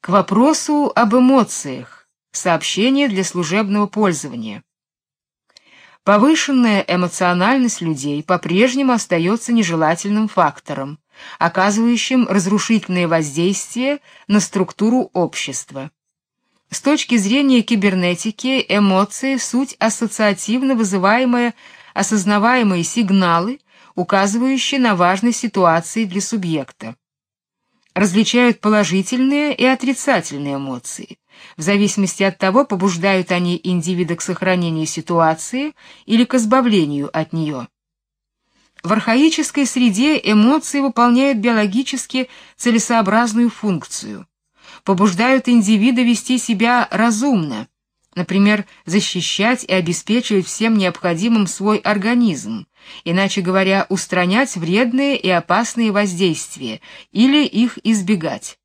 К вопросу об эмоциях. Сообщение для служебного пользования. Повышенная эмоциональность людей по-прежнему остается нежелательным фактором, оказывающим разрушительное воздействие на структуру общества. С точки зрения кибернетики, эмоции — суть ассоциативно вызываемые, осознаваемые сигналы, указывающие на важность ситуации для субъекта. Различают положительные и отрицательные эмоции. В зависимости от того, побуждают они индивида к сохранению ситуации или к избавлению от нее. В архаической среде эмоции выполняют биологически целесообразную функцию. Побуждают индивида вести себя разумно, например, защищать и обеспечивать всем необходимым свой организм, иначе говоря, устранять вредные и опасные воздействия или их избегать.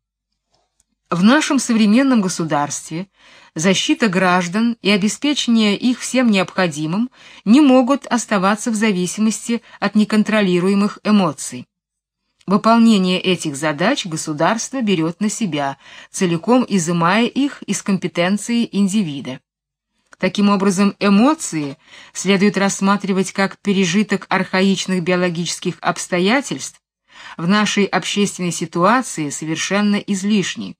В нашем современном государстве защита граждан и обеспечение их всем необходимым не могут оставаться в зависимости от неконтролируемых эмоций. Выполнение этих задач государство берет на себя, целиком изымая их из компетенции индивида. Таким образом, эмоции следует рассматривать как пережиток архаичных биологических обстоятельств, в нашей общественной ситуации совершенно излишний.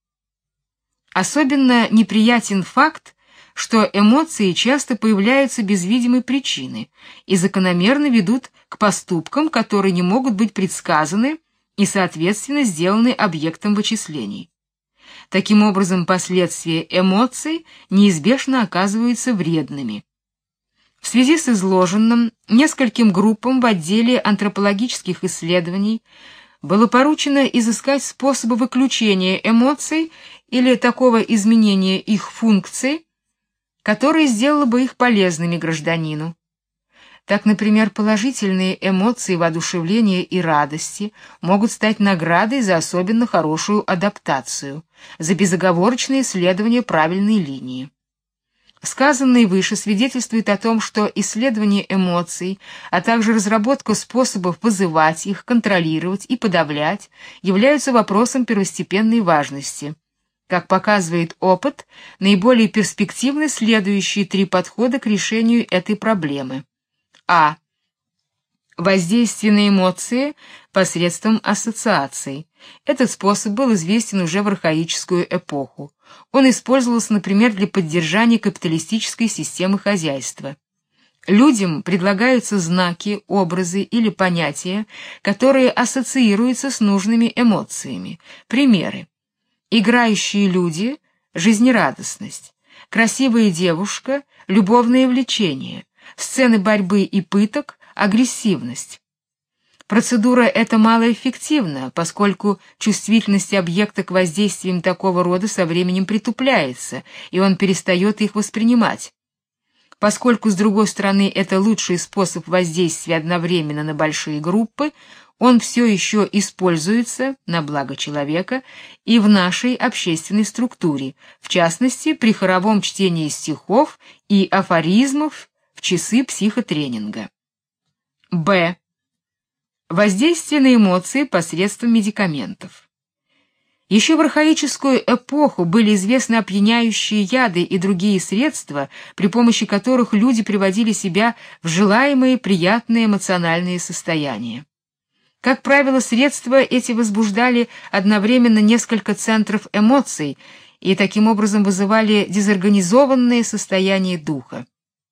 Особенно неприятен факт, что эмоции часто появляются без видимой причины и закономерно ведут к поступкам, которые не могут быть предсказаны и, соответственно, сделаны объектом вычислений. Таким образом, последствия эмоций неизбежно оказываются вредными. В связи с изложенным, нескольким группам в отделе антропологических исследований было поручено изыскать способы выключения эмоций или такого изменения их функций, которое сделало бы их полезными гражданину. Так, например, положительные эмоции воодушевления и радости могут стать наградой за особенно хорошую адаптацию, за безоговорочное следование правильной линии. Сказанное выше свидетельствует о том, что исследование эмоций, а также разработка способов вызывать их, контролировать и подавлять, являются вопросом первостепенной важности. Как показывает опыт, наиболее перспективны следующие три подхода к решению этой проблемы. А. Воздействие на эмоции посредством ассоциаций. Этот способ был известен уже в архаическую эпоху. Он использовался, например, для поддержания капиталистической системы хозяйства. Людям предлагаются знаки, образы или понятия, которые ассоциируются с нужными эмоциями. Примеры: играющие люди — жизнерадостность, красивая девушка — любовное влечение, сцены борьбы и пыток — агрессивность. Процедура эта малоэффективна, поскольку чувствительность объекта к воздействиям такого рода со временем притупляется, и он перестает их воспринимать. Поскольку, с другой стороны, это лучший способ воздействия одновременно на большие группы, он все еще используется на благо человека и в нашей общественной структуре, в частности, при хоровом чтении стихов и афоризмов в часы психотренинга. Б. Воздействие на эмоции посредством медикаментов. Еще в архаическую эпоху были известны опьяняющие яды и другие средства, при помощи которых люди приводили себя в желаемые приятные эмоциональные состояния. Как правило, средства эти возбуждали одновременно несколько центров эмоций и таким образом вызывали дезорганизованное состояние духа.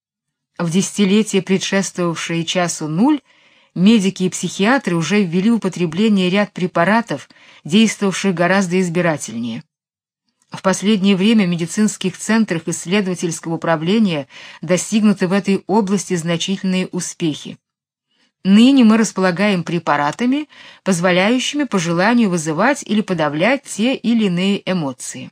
В десятилетия, предшествовавшие часу нуль, медики и психиатры уже ввели в употребление ряд препаратов, действовавших гораздо избирательнее. В последнее время в медицинских центрах исследовательского управления достигнуты в этой области значительные успехи. Ныне мы располагаем препаратами, позволяющими по желанию вызывать или подавлять те или иные эмоции.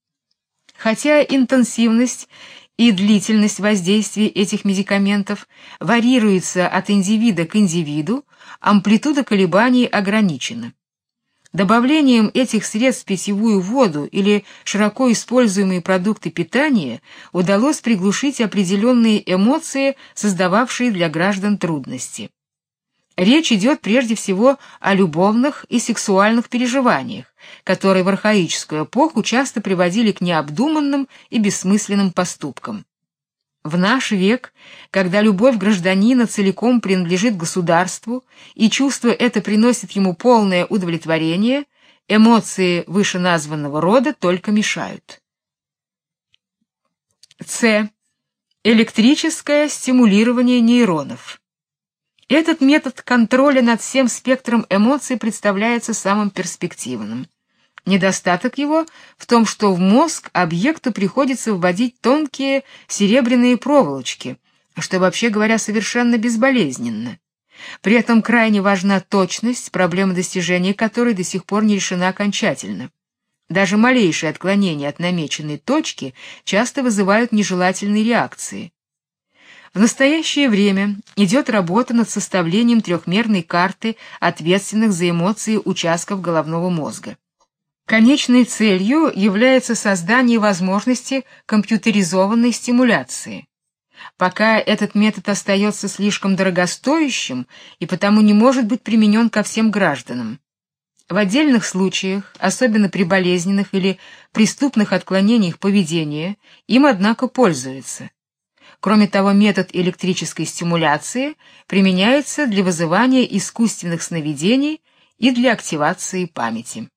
Хотя интенсивность и длительность воздействия этих медикаментов варьируется от индивида к индивиду, амплитуда колебаний ограничена. Добавлением этих средств в питьевую воду или широко используемые продукты питания удалось приглушить определенные эмоции, создававшие для граждан трудности. Речь идет прежде всего о любовных и сексуальных переживаниях, которые в архаическую эпоху часто приводили к необдуманным и бессмысленным поступкам. В наш век, когда любовь гражданина целиком принадлежит государству, и чувство это приносит ему полное удовлетворение, эмоции вышеназванного рода только мешают. С. Электрическое стимулирование нейронов. Этот метод контроля над всем спектром эмоций представляется самым перспективным. Недостаток его в том, что в мозг объекту приходится вводить тонкие серебряные проволочки, что, вообще говоря, совершенно безболезненно. При этом крайне важна точность, проблема достижения которой до сих пор не решена окончательно. Даже малейшие отклонения от намеченной точки часто вызывают нежелательные реакции. В настоящее время идет работа над составлением трехмерной карты ответственных за эмоции участков головного мозга. Конечной целью является создание возможности компьютеризованной стимуляции. Пока этот метод остается слишком дорогостоящим и потому не может быть применен ко всем гражданам. В отдельных случаях, особенно при болезненных или преступных отклонениях поведения, им, однако, пользуются. Кроме того, метод электрической стимуляции применяется для вызывания искусственных сновидений и для активации памяти.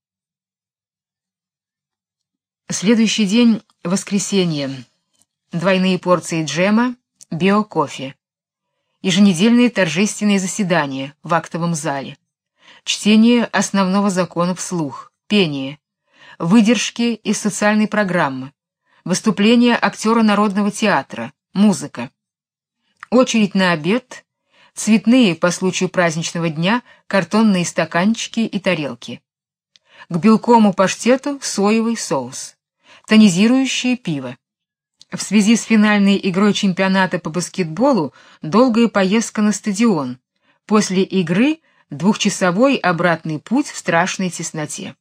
Следующий день — воскресенье. Двойные порции джема, биокофе. Еженедельные торжественные заседания в актовом зале. Чтение основного закона вслух, пение, выдержки из социальной программы, выступления актера народного театра, музыка. Очередь на обед, цветные по случаю праздничного дня картонные стаканчики и тарелки. К белковому паштету соевый соус. Тонизирующее пиво. В связи с финальной игрой чемпионата по баскетболу долгая поездка на стадион. После игры двухчасовой обратный путь в страшной тесноте.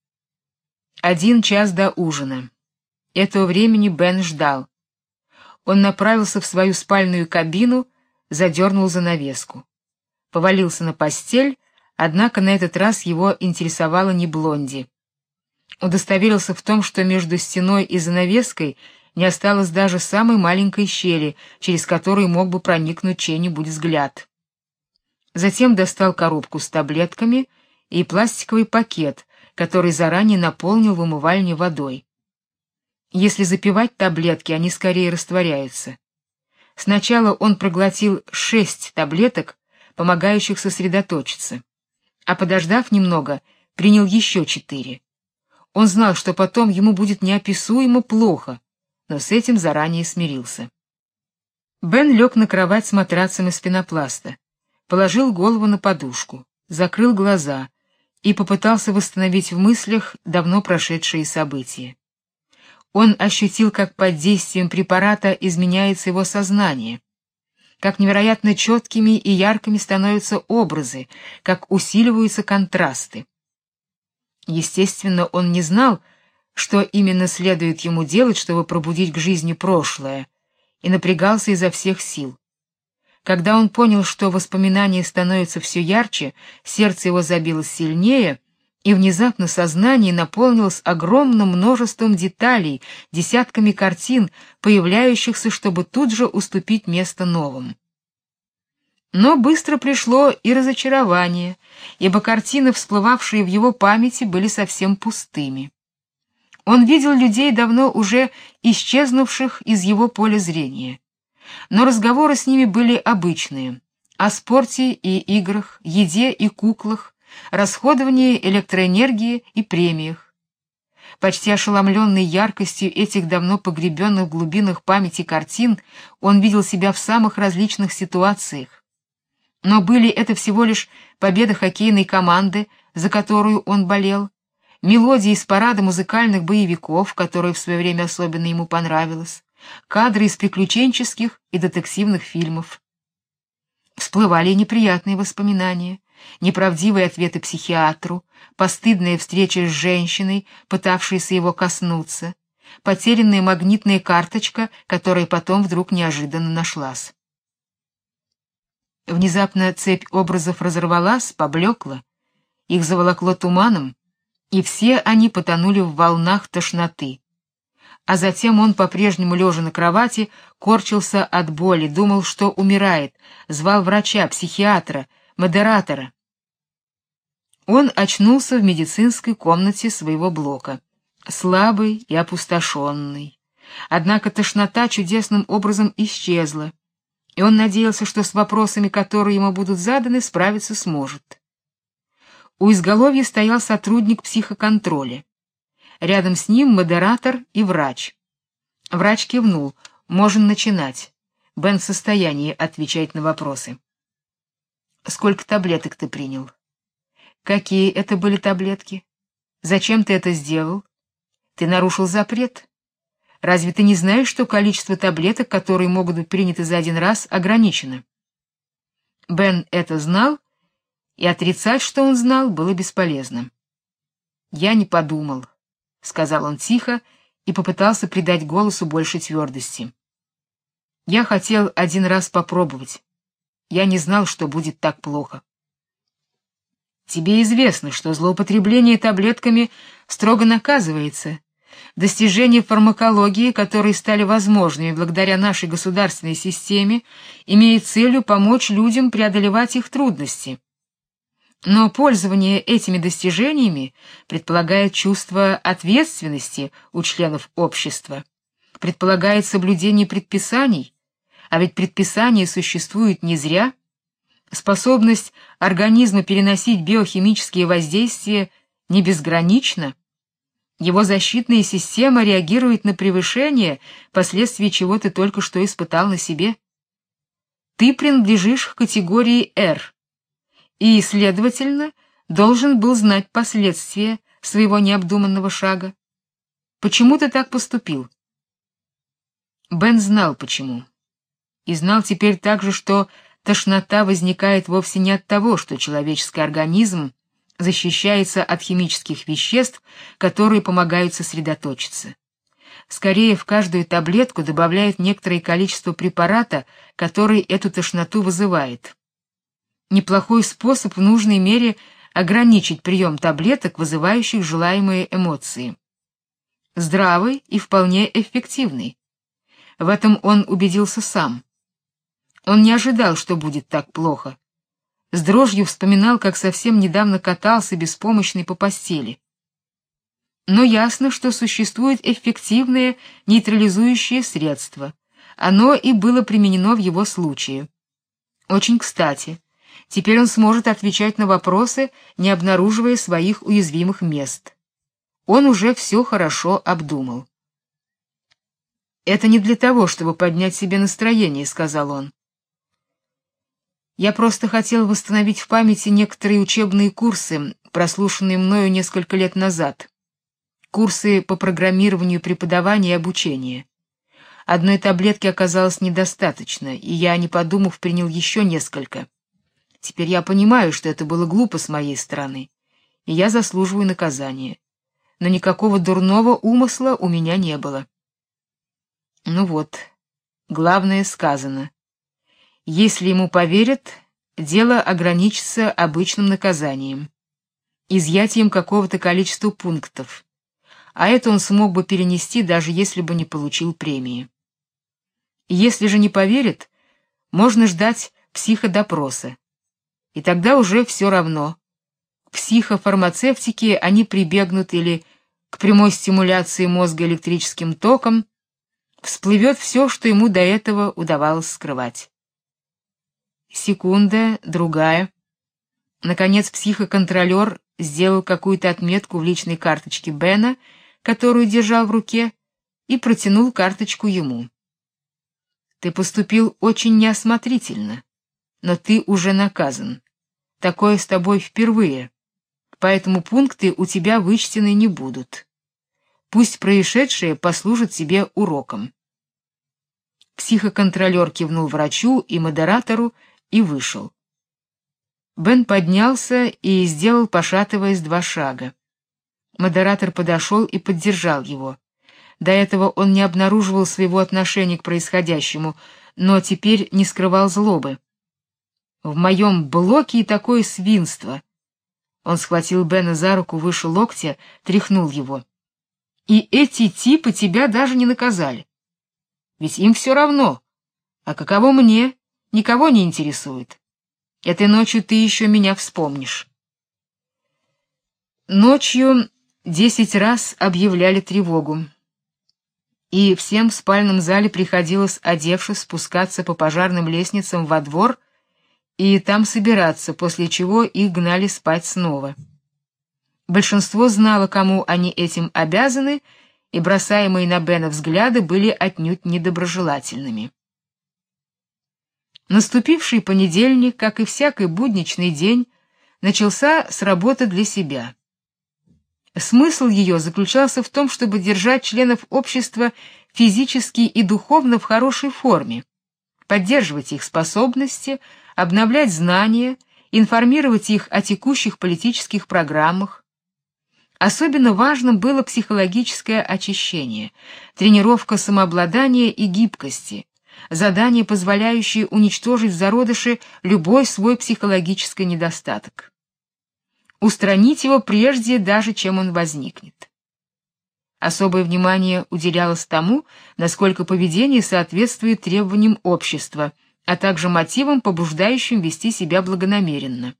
1 час до ужина. Этого времени Бен ждал. Он направился в свою спальную кабину, задернул занавеску. Повалился на постель, однако на этот раз его интересовала не Блонди. Удостоверился в том, что между стеной и занавеской не осталось даже самой маленькой щели, через которую мог бы проникнуть чей-нибудь взгляд. Затем достал коробку с таблетками и пластиковый пакет, который заранее наполнил в умывальне водой. Если запивать таблетки, они скорее растворяются. Сначала он проглотил 6 таблеток, помогающих сосредоточиться, а подождав немного, принял еще 4. Он знал, что потом ему будет неописуемо плохо, но с этим заранее смирился. Бен лег на кровать с матрацем из пенопласта, положил голову на подушку, закрыл глаза и попытался восстановить в мыслях давно прошедшие события. Он ощутил, как под действием препарата изменяется его сознание, как невероятно четкими и яркими становятся образы, как усиливаются контрасты. Естественно, он не знал, что именно следует ему делать, чтобы пробудить к жизни прошлое, и напрягался изо всех сил. Когда он понял, что воспоминания становятся все ярче, сердце его забилось сильнее, и внезапно сознание наполнилось огромным множеством деталей, десятками картин, появляющихся, чтобы тут же уступить место новым. Но быстро пришло и разочарование, ибо картины, всплывавшие в его памяти, были совсем пустыми. Он видел людей, давно уже исчезнувших из его поля зрения. Но разговоры с ними были обычные: о спорте и играх, еде и куклах, расходовании электроэнергии и премиях. Почти ошеломленный яркостью этих давно погребенных в глубинах памяти картин, он видел себя в самых различных ситуациях. Но были это всего лишь победа хоккейной команды, за которую он болел, мелодии из парада музыкальных боевиков, которая в свое время особенно ему понравилась, кадры из приключенческих и детективных фильмов. Всплывали неприятные воспоминания, неправдивые ответы психиатру, постыдная встреча с женщиной, пытавшейся его коснуться, потерянная магнитная карточка, которая потом вдруг неожиданно нашлась. Внезапно цепь образов разорвалась, поблекла, их заволокло туманом, и все они потонули в волнах тошноты. А затем он, по-прежнему лежа на кровати, корчился от боли, думал, что умирает, звал врача, психиатра, модератора. Он очнулся в медицинской комнате своего блока, слабый и опустошенный. Однако тошнота чудесным образом исчезла, и он надеялся, что с вопросами, которые ему будут заданы, справиться сможет. У изголовья стоял сотрудник психоконтроля. Рядом с ним модератор и врач. Врач кивнул: «Можно начинать. Бен в состоянии отвечать на вопросы». «Сколько таблеток ты принял? Какие это были таблетки? Зачем ты это сделал? Ты нарушил запрет. Разве ты не знаешь, что количество таблеток, которые могут быть приняты за один раз, ограничено?» Бен это знал, и отрицать, что он знал, было бесполезно. «Я не подумал», — сказал он тихо и попытался придать голосу больше твердости. «Я хотел один раз попробовать. Я не знал, что будет так плохо». «Тебе известно, что злоупотребление таблетками строго наказывается. Достижения фармакологии, которые стали возможными благодаря нашей государственной системе, имеют целью помочь людям преодолевать их трудности. Но пользование этими достижениями предполагает чувство ответственности у членов общества, предполагает соблюдение предписаний, а ведь предписания существуют не зря. Способность организма переносить биохимические воздействия не безгранична. Его защитная система реагирует на превышение, последствия чего ты только что испытал на себе. Ты принадлежишь к категории R, и, следовательно, должен был знать последствия своего необдуманного шага. Почему ты так поступил?» Бен знал почему. И знал теперь также, что тошнота возникает вовсе не от того, что человеческий организм защищается от химических веществ, которые помогают сосредоточиться. Скорее, в каждую таблетку добавляют некоторое количество препарата, который эту тошноту вызывает. Неплохой способ в нужной мере ограничить прием таблеток, вызывающих желаемые эмоции. Здравый и вполне эффективный. В этом он убедился сам. Он не ожидал, что будет так плохо. С дрожью вспоминал, как совсем недавно катался беспомощный по постели. Но ясно, что существует эффективное нейтрализующее средство. Оно и было применено в его случае. Очень кстати. Теперь он сможет отвечать на вопросы, не обнаруживая своих уязвимых мест. Он уже все хорошо обдумал. «Это не для того, чтобы поднять себе настроение», — сказал он. «Я просто хотел восстановить в памяти некоторые учебные курсы, прослушанные мною несколько лет назад. Курсы по программированию преподавания и обучения. Одной таблетки оказалось недостаточно, и я, не подумав, принял еще несколько. Теперь я понимаю, что это было глупо с моей стороны, и я заслуживаю наказания. Но никакого дурного умысла у меня не было». Ну вот, главное сказано. Если ему поверят, дело ограничится обычным наказанием, изъятием какого-то количества пунктов, а это он смог бы перенести, даже если бы не получил премии. Если же не поверят, можно ждать психодопроса. И тогда уже все равно. К психофармацевтике они прибегнут или к прямой стимуляции мозга электрическим током, всплывет все, что ему до этого удавалось скрывать. Секунда, другая. Наконец психоконтролер сделал какую-то отметку в личной карточке Бена, которую держал в руке, и протянул карточку ему. «Ты поступил очень неосмотрительно, но ты уже наказан. Такое с тобой впервые, поэтому пункты у тебя вычтены не будут. Пусть происшедшее послужит тебе уроком». Психоконтролер кивнул врачу и модератору и вышел. Бен поднялся и сделал, пошатываясь, 2 шага. Модератор подошел и поддержал его. До этого он не обнаруживал своего отношения к происходящему, но теперь не скрывал злобы. В моем блоке и такое свинство. Он схватил Бена за руку выше локтя, тряхнул его. И эти типы тебя даже не наказали. Ведь им все равно. А каково мне, никого не интересует. Этой ночью ты еще меня вспомнишь. Ночью 10 раз объявляли тревогу. И всем в спальном зале приходилось, одевшись, спускаться по пожарным лестницам во двор и там собираться, после чего их гнали спать снова. Большинство знало, кому они этим обязаны, и бросаемые на Бена взгляды были отнюдь недоброжелательными. Наступивший понедельник, как и всякий будничный день, начался с работы для себя. Смысл ее заключался в том, чтобы держать членов общества физически и духовно в хорошей форме, поддерживать их способности, обновлять знания, информировать их о текущих политических программах. Особенно важным было психологическое очищение, тренировка самообладания и гибкости, задания, позволяющие уничтожить в зародыше любой свой психологический недостаток. Устранить его прежде даже, чем он возникнет. Особое внимание уделялось тому, насколько поведение соответствует требованиям общества, а также мотивам, побуждающим вести себя благонамеренно.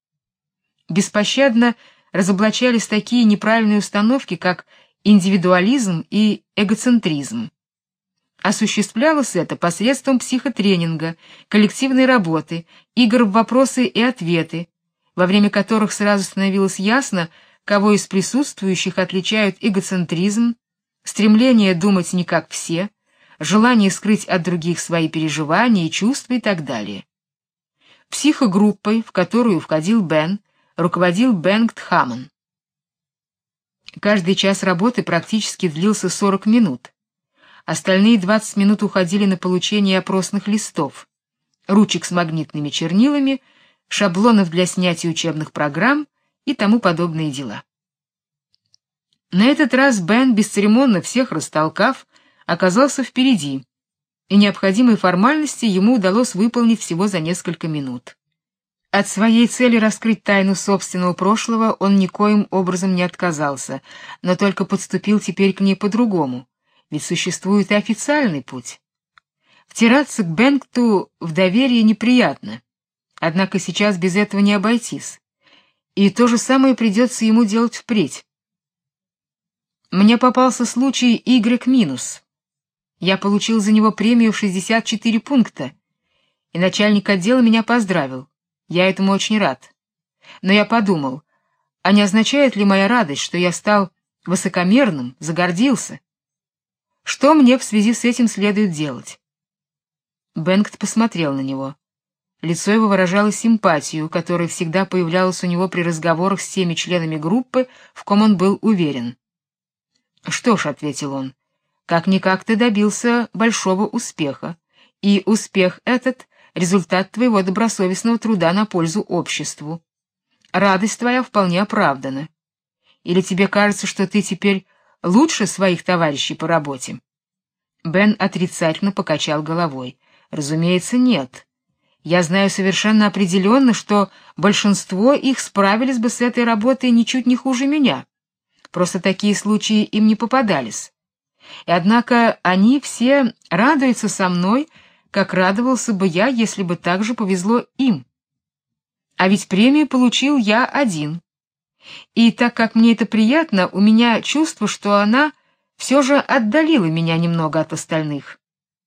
Беспощадно разоблачались такие неправильные установки, как индивидуализм и эгоцентризм. Осуществлялось это посредством психотренинга, коллективной работы, игр в вопросы и ответы, во время которых сразу становилось ясно, кого из присутствующих отличают эгоцентризм, стремление думать не как все, желание скрыть от других свои переживания и чувства и так далее. Психогруппой, в которую входил Бен, руководил Бенгт Хаммон. Каждый час работы практически длился 40 минут. Остальные 20 минут уходили на получение опросных листов, ручек с магнитными чернилами, шаблонов для снятия учебных программ и тому подобные дела. На этот раз Бен, бесцеремонно всех растолкав, оказался впереди, и необходимые формальности ему удалось выполнить всего за несколько минут. От своей цели раскрыть тайну собственного прошлого он никоим образом не отказался, но только подступил теперь к ней по-другому, ведь существует и официальный путь. Втираться к Бенгту в доверие неприятно, однако сейчас без этого не обойтись, и то же самое придется ему делать впредь. Мне попался случай Y-. Я получил за него премию в 64 пункта, и начальник отдела меня поздравил. Я этому очень рад. Но я подумал, а не означает ли моя радость, что я стал высокомерным, загордился? Что мне в связи с этим следует делать? Бенгт посмотрел на него. Лицо его выражало симпатию, которая всегда появлялась у него при разговорах с теми членами группы, в ком он был уверен. «Что ж», — ответил он, — «как-никак ты добился большого успеха, и успех этот — результат твоего добросовестного труда на пользу обществу. Радость твоя вполне оправдана. Или тебе кажется, что ты теперь лучше своих товарищей по работе?» Бен отрицательно покачал головой. «Разумеется, нет. Я знаю совершенно определенно, что большинство их справились бы с этой работой ничуть не хуже меня. Просто такие случаи им не попадались. И однако они все радуются со мной, как радовался бы я, если бы так же повезло им. А ведь премию получил я один. И так как мне это приятно, у меня чувство, что она все же отдалила меня немного от остальных».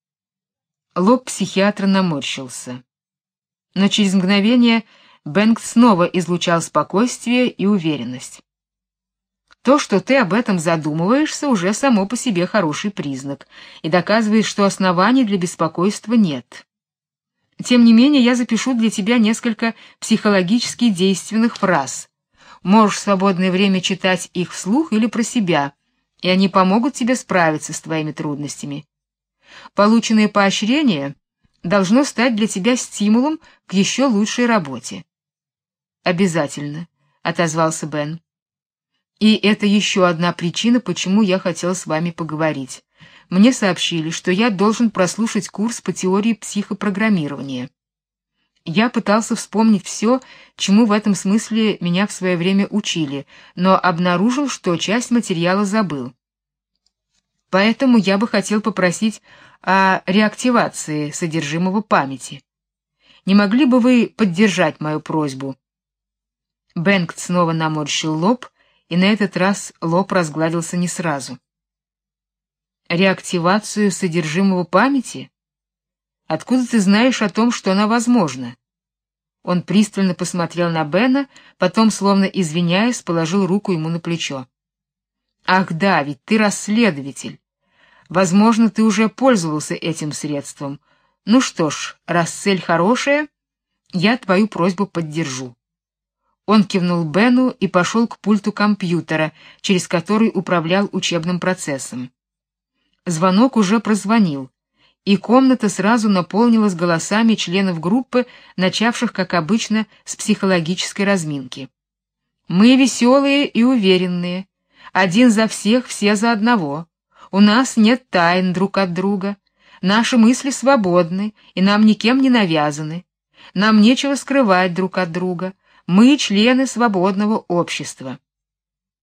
Лоб психиатра наморщился. Но через мгновение Бенгт снова излучал спокойствие и уверенность. «То, что ты об этом задумываешься, уже само по себе хороший признак и доказывает, что оснований для беспокойства нет. Тем не менее, я запишу для тебя несколько психологически действенных фраз. Можешь в свободное время читать их вслух или про себя, и они помогут тебе справиться с твоими трудностями. Полученное поощрение должно стать для тебя стимулом к еще лучшей работе». «Обязательно», — отозвался Бен. «И это еще одна причина, почему я хотел с вами поговорить. Мне сообщили, что я должен прослушать курс по теории психопрограммирования. Я пытался вспомнить все, чему в этом смысле меня в свое время учили, но обнаружил, что часть материала забыл. Поэтому я бы хотел попросить о реактивации содержимого памяти. Не могли бы вы поддержать мою просьбу? Бенгт снова наморщил лоб, и на этот раз лоб разгладился не сразу. Реактивацию содержимого памяти? Откуда ты знаешь о том, что она возможна? Он пристально посмотрел на Бена, потом, словно извиняясь, положил руку ему на плечо. Ах да, ведь ты расследователь. Возможно, ты уже пользовался этим средством. Ну что ж, раз цель хорошая, я твою просьбу поддержу. Он кивнул Бену и пошел к пульту компьютера, через который управлял учебным процессом. Звонок уже прозвонил, и комната сразу наполнилась голосами членов группы, начавших, как обычно, с психологической разминки. «Мы веселые и уверенные. Один за всех, все за одного. У нас нет тайн друг от друга. Наши мысли свободны, и нам никем не навязаны. Нам нечего скрывать друг от друга. Мы члены свободного общества».